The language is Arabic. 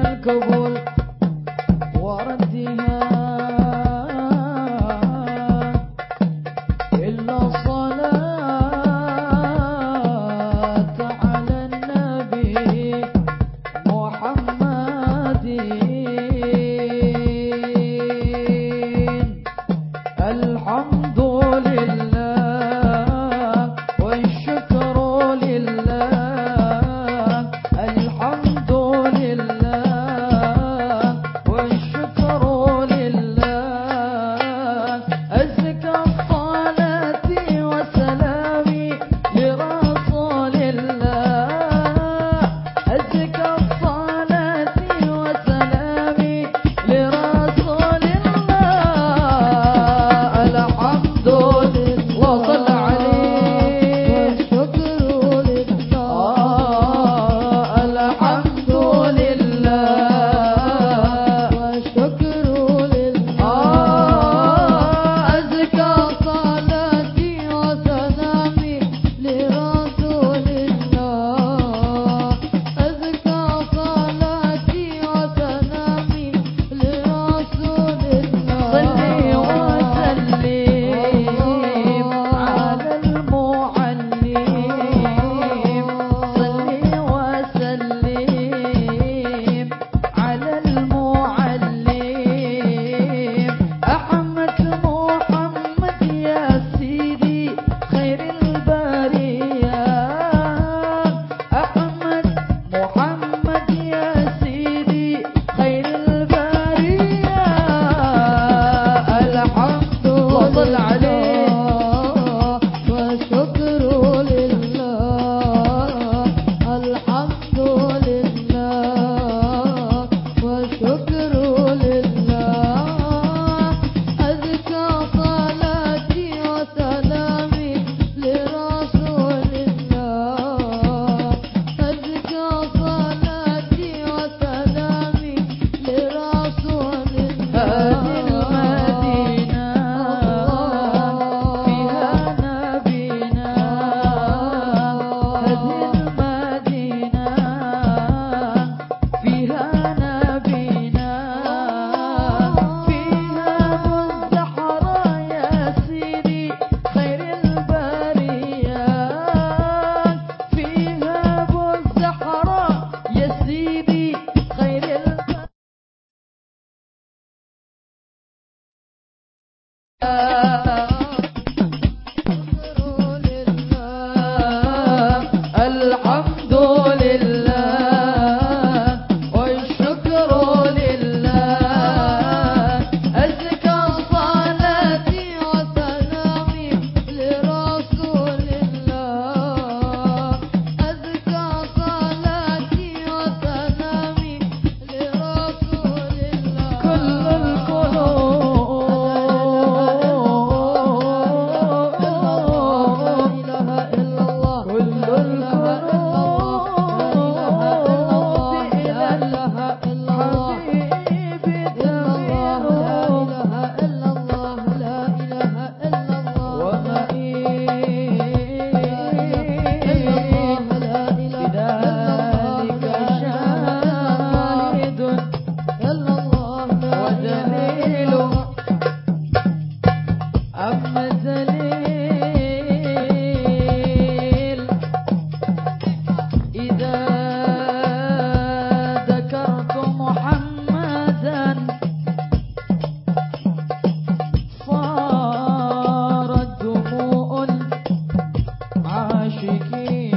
القبول وردها إلا الصلاة على النبي محمد. الحمد لله والشكر لله، الحمد لله والشكر لله. أزكى الصلاة وسلامي لرسول الله، أزكى الصلاة وسلامي لرسول الله. الحمد لله صل عليه والشكر لله، الحمد لله والشكر لله. أزكى صلاتي وسلامي لرسول الله، أزكى صلاتي وسلامي لرسول الله. صلي وسلم على المعلم، صلي وسلم على المعلم. أحمد محمد يا سيدي خير البرية، أحمد محمد يا سيدي خير البرية. الحمد وصل عليه والشكر لله، الحمد لله والشكر لله. أزكى صلاتي وسلامي لرسول الله، أزكى صلاتي وسلامي لرسول الله. هذه المدينة فيها نبينا، هذه المدينة فيها نبينا، فيها أبو الزهراء يا سيدي خير البرية، فيها أبو الزهراء يا سيدي خير البرية. الحمد لله والشكر لله. أزكى صلاتي وسلامي لرسول الله، أزكى صلاتي وسلامي لرسول الله. كل صارت دموع العاشقين